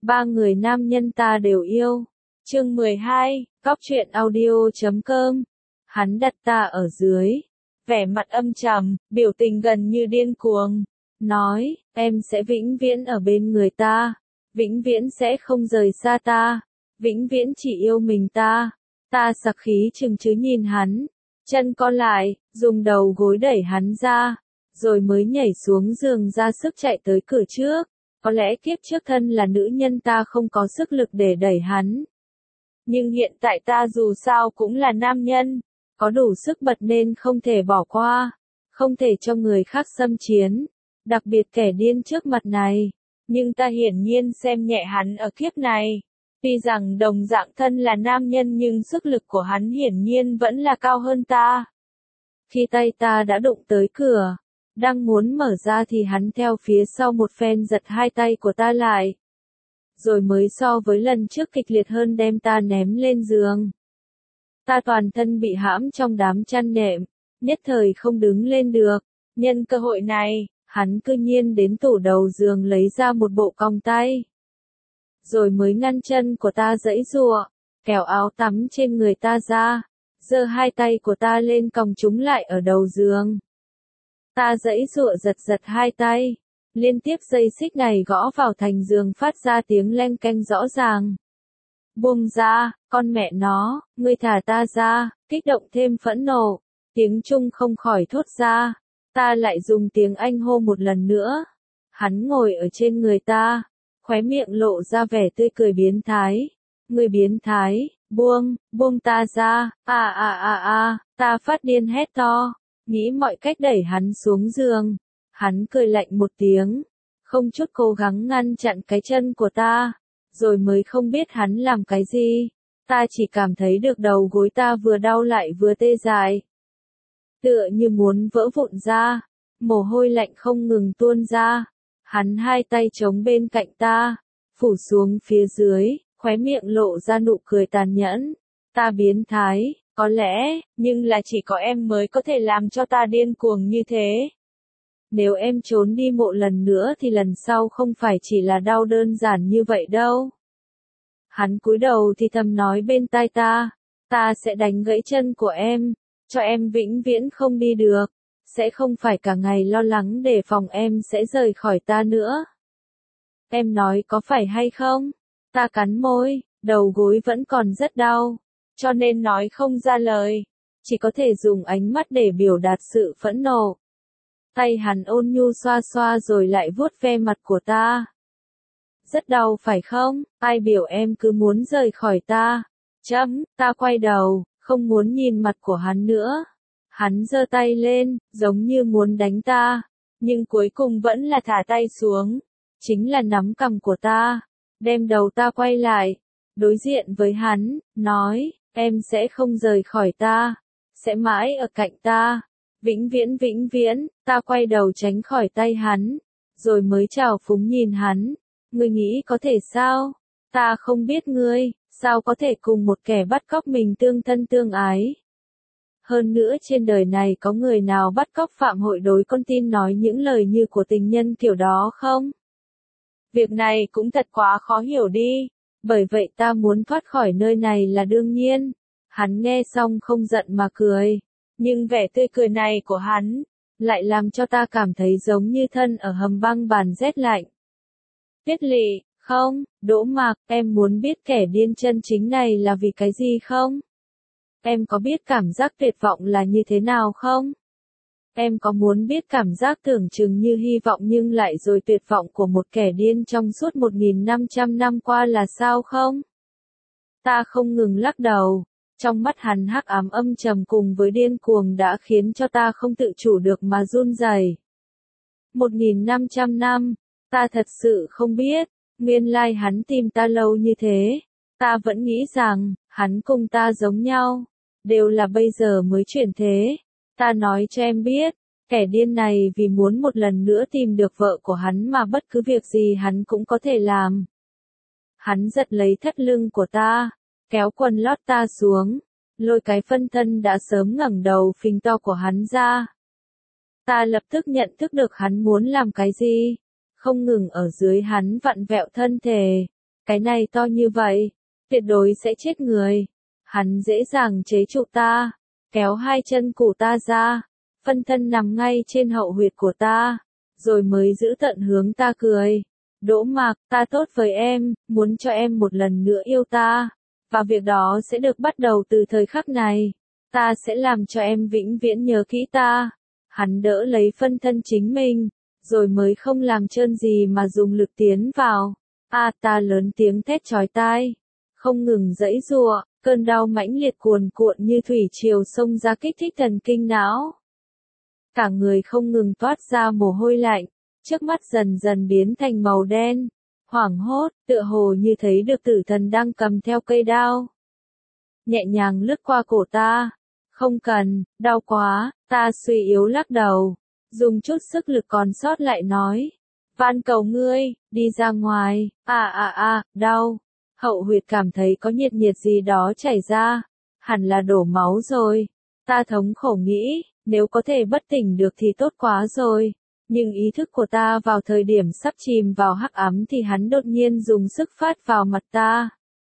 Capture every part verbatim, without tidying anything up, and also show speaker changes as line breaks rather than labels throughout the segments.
Ba người nam nhân ta đều yêu. Chương mười hai, Cóc truyện audio chấm com. Hắn đặt ta ở dưới, vẻ mặt âm trầm, biểu tình gần như điên cuồng, nói, em sẽ vĩnh viễn ở bên người ta, vĩnh viễn sẽ không rời xa ta, vĩnh viễn chỉ yêu mình ta. Ta sặc khí chừng chứ nhìn hắn, chân co lại, dùng đầu gối đẩy hắn ra, rồi mới nhảy xuống giường ra sức chạy tới cửa trước. Có lẽ kiếp trước thân là nữ nhân ta không có sức lực để đẩy hắn. Nhưng hiện tại ta dù sao cũng là nam nhân, có đủ sức bật nên không thể bỏ qua, không thể cho người khác xâm chiếm, đặc biệt kẻ điên trước mặt này. Nhưng ta hiển nhiên xem nhẹ hắn ở kiếp này. Tuy rằng đồng dạng thân là nam nhân nhưng sức lực của hắn hiển nhiên vẫn là cao hơn ta. Khi tay ta đã đụng tới cửa, đang muốn mở ra thì hắn theo phía sau một phen giật hai tay của ta lại. Rồi mới so với lần trước kịch liệt hơn đem ta ném lên giường. Ta toàn thân bị hãm trong đám chăn nệm, nhất thời không đứng lên được. Nhân cơ hội này, hắn cư nhiên đến tủ đầu giường lấy ra một bộ còng tay. Rồi mới ngăn chân của ta giãy giụa, kéo áo tắm trên người ta ra, giơ hai tay của ta lên còng chúng lại ở đầu giường. Ta giãy giụa giật giật hai tay, liên tiếp dây xích này gõ vào thành giường phát ra tiếng leng keng rõ ràng. Buông ra, con mẹ nó, ngươi thả ta ra, kích động thêm phẫn nộ, tiếng Trung không khỏi thốt ra. Ta lại dùng tiếng Anh hô một lần nữa. Hắn ngồi ở trên người ta, khóe miệng lộ ra vẻ tươi cười biến thái. Người biến thái, buông, buông ta ra, à à à à, ta phát điên hét to, nghĩ mọi cách đẩy hắn xuống giường. Hắn cười lạnh một tiếng, không chút cố gắng ngăn chặn cái chân của ta, rồi mới không biết hắn làm cái gì. Ta chỉ cảm thấy được đầu gối ta vừa đau lại vừa tê dại, tựa như muốn vỡ vụn ra, mồ hôi lạnh không ngừng tuôn ra. Hắn hai tay chống bên cạnh ta, phủ xuống phía dưới, khóe miệng lộ ra nụ cười tàn nhẫn. Ta biến thái, có lẽ, nhưng là chỉ có em mới có thể làm cho ta điên cuồng như thế. Nếu em trốn đi một lần nữa thì lần sau không phải chỉ là đau đơn giản như vậy đâu. Hắn cúi đầu thì thầm nói bên tai ta, ta sẽ đánh gãy chân của em, cho em vĩnh viễn không đi được, sẽ không phải cả ngày lo lắng để phòng em sẽ rời khỏi ta nữa. Em nói có phải hay không? Ta cắn môi, đầu gối vẫn còn rất đau, cho nên nói không ra lời, chỉ có thể dùng ánh mắt để biểu đạt sự phẫn nộ. Tay hắn ôn nhu xoa xoa rồi lại vuốt ve mặt của ta. Rất đau phải không? Ai biểu em cứ muốn rời khỏi ta? Chấm, ta quay đầu, không muốn nhìn mặt của hắn nữa. Hắn giơ tay lên, giống như muốn đánh ta, nhưng cuối cùng vẫn là thả tay xuống, chính là nắm cằm của ta, đem đầu ta quay lại, đối diện với hắn, nói, em sẽ không rời khỏi ta, sẽ mãi ở cạnh ta, vĩnh viễn vĩnh viễn. Ta quay đầu tránh khỏi tay hắn, rồi mới trào phúng nhìn hắn, ngươi nghĩ có thể sao? Ta không biết ngươi, sao có thể cùng một kẻ bắt cóc mình tương thân tương ái? Hơn nữa trên đời này có người nào bắt cóc phạm hội đối con tin nói những lời như của tình nhân kiểu đó không? Việc này cũng thật quá khó hiểu đi, bởi vậy ta muốn thoát khỏi nơi này là đương nhiên. Hắn nghe xong không giận mà cười, nhưng vẻ tươi cười này của hắn lại làm cho ta cảm thấy giống như thân ở hầm băng bàn rét lạnh. Tiết Lị, không, Đỗ Mạc, em muốn biết kẻ điên chân chính này là vì cái gì không? Em có biết cảm giác tuyệt vọng là như thế nào không? Em có muốn biết cảm giác tưởng chừng như hy vọng nhưng lại rồi tuyệt vọng của một kẻ điên trong suốt một nghìn năm trăm năm qua là sao không? Ta không ngừng lắc đầu, trong mắt hắn hắc ám âm trầm cùng với điên cuồng đã khiến cho ta không tự chủ được mà run rẩy. Một nghìn năm trăm năm, ta thật sự không biết, nguyên lai hắn tìm ta lâu như thế. Ta vẫn nghĩ rằng, hắn cùng ta giống nhau, đều là bây giờ mới chuyển thế. Ta nói cho em biết, kẻ điên này vì muốn một lần nữa tìm được vợ của hắn mà bất cứ việc gì hắn cũng có thể làm. Hắn giật lấy thắt lưng của ta, kéo quần lót ta xuống, lôi cái phân thân đã sớm ngẩng đầu phình to của hắn ra. Ta lập tức nhận thức được hắn muốn làm cái gì, không ngừng ở dưới hắn vặn vẹo thân thể, Cái này to như vậy, tuyệt đối sẽ chết người. Hắn dễ dàng chế trụ ta, kéo hai chân cổ ta ra, phân thân nằm ngay trên hậu huyệt của ta, rồi mới giữ tận hướng ta cười. Đỗ Mạc, ta tốt với em, muốn cho em một lần nữa yêu ta, và việc đó sẽ được bắt đầu từ thời khắc này. Ta sẽ làm cho em vĩnh viễn nhớ kỹ ta. Hắn đỡ lấy phân thân chính mình, rồi mới không làm trơn gì mà dùng lực tiến vào. A ta lớn tiếng thét chói tai, không ngừng giãy giụa, cơn đau mãnh liệt cuồn cuộn như thủy triều xông ra kích thích thần kinh não. Cả người không ngừng toát ra mồ hôi lạnh, trước mắt dần dần biến thành màu đen, hoảng hốt, tựa hồ như thấy được tử thần đang cầm theo cây đao. Nhẹ nhàng lướt qua cổ ta, không cần, đau quá, ta suy yếu lắc đầu, dùng chút sức lực còn sót lại nói. Van cầu ngươi, đi ra ngoài, à à à, đau. Hậu huyệt cảm thấy có nhiệt nhiệt gì đó chảy ra, hẳn là đổ máu rồi. Ta thống khổ nghĩ, nếu có thể bất tỉnh được thì tốt quá rồi. Nhưng ý thức của ta vào thời điểm sắp chìm vào hắc ám thì hắn đột nhiên dùng sức phát vào mặt ta.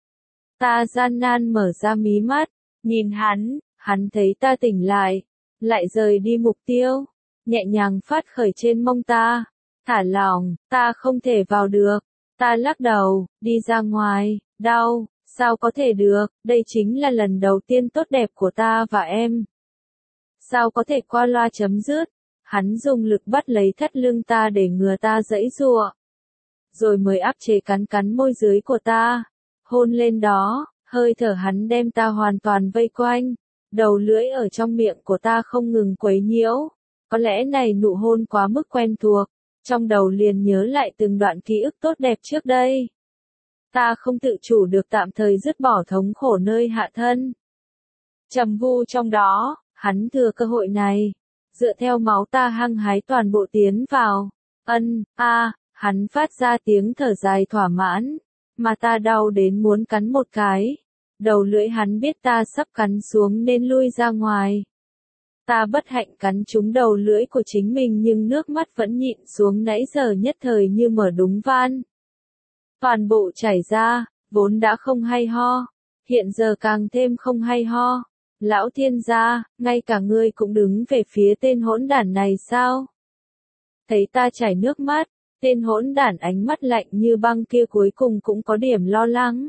Ta gian nan mở ra mí mắt, nhìn hắn, hắn thấy ta tỉnh lại, lại rời đi mục tiêu, nhẹ nhàng phát khởi trên mông ta. Thả lỏng, ta không thể vào được. Ta lắc đầu, đi ra ngoài, đau, sao có thể được, đây chính là lần đầu tiên tốt đẹp của ta và em. Sao có thể qua loa chấm dứt, hắn dùng lực bắt lấy thắt lưng ta để ngừa ta giãy giụa. Rồi mới áp chế cắn cắn môi dưới của ta, hôn lên đó, hơi thở hắn đem ta hoàn toàn vây quanh, đầu lưỡi ở trong miệng của ta không ngừng quấy nhiễu. Có lẽ này nụ hôn quá mức quen thuộc. Trong đầu liền nhớ lại từng đoạn ký ức tốt đẹp trước đây. Ta không tự chủ được tạm thời dứt bỏ thống khổ nơi hạ thân. Trầm vu trong đó, hắn thừa cơ hội này, dựa theo máu ta hăng hái toàn bộ tiến vào. Ân, a, hắn phát ra tiếng thở dài thỏa mãn, mà ta đau đến muốn cắn một cái. Đầu lưỡi hắn biết ta sắp cắn xuống nên lui ra ngoài. Ta bất hạnh cắn trúng đầu lưỡi của chính mình nhưng nước mắt vẫn nhịn xuống nãy giờ nhất thời như mở đúng van. Toàn bộ chảy ra, vốn đã không hay ho, hiện giờ càng thêm không hay ho. Lão thiên gia, ngay cả ngươi cũng đứng về phía tên hỗn đản này sao? Thấy ta chảy nước mắt, tên hỗn đản ánh mắt lạnh như băng kia cuối cùng cũng có điểm lo lắng.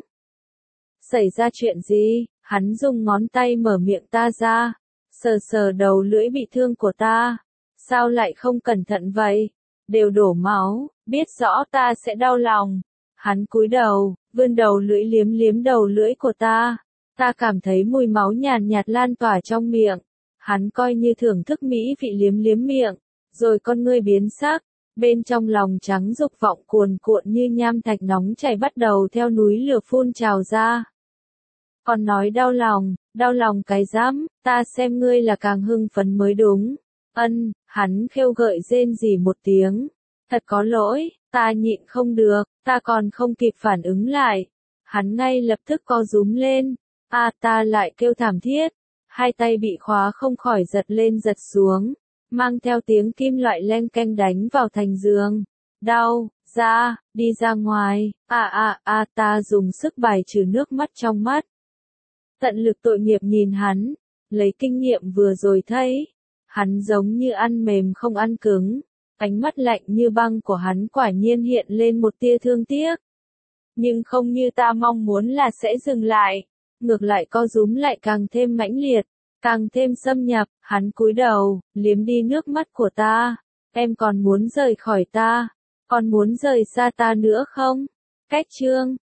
Xảy ra chuyện gì? Hắn dùng ngón tay mở miệng ta ra. Sờ sờ đầu lưỡi bị thương của ta, sao lại không cẩn thận vậy, đều đổ máu, biết rõ ta sẽ đau lòng. Hắn cúi đầu, vươn đầu lưỡi liếm liếm đầu lưỡi của ta, ta cảm thấy mùi máu nhàn nhạt lan tỏa trong miệng. Hắn coi như thưởng thức mỹ vị liếm liếm miệng, rồi con ngươi biến sắc, bên trong lòng trắng dục vọng cuồn cuộn như nham thạch nóng chảy bắt đầu theo núi lửa phun trào ra. Còn nói đau lòng, đau lòng cái dám, ta xem ngươi là càng hưng phấn mới đúng. Ân, hắn khêu gợi rên rỉ một tiếng. Thật có lỗi, ta nhịn không được, ta còn không kịp phản ứng lại. Hắn ngay lập tức co rúm lên. A ta lại kêu thảm thiết. Hai tay bị khóa không khỏi giật lên giật xuống, mang theo tiếng kim loại len keng đánh vào thành giường. Đau, ra, đi ra ngoài. A a a ta dùng sức bài trừ nước mắt trong mắt. Tận lực tội nghiệp nhìn hắn, lấy kinh nghiệm vừa rồi thấy, hắn giống như ăn mềm không ăn cứng, ánh mắt lạnh như băng của hắn quả nhiên hiện lên một tia thương tiếc. Nhưng không như ta mong muốn là sẽ dừng lại, ngược lại co rúm lại càng thêm mãnh liệt, càng thêm xâm nhập. Hắn cúi đầu, liếm đi nước mắt của ta. Em còn muốn rời khỏi ta, còn muốn rời xa ta nữa không? Cách chương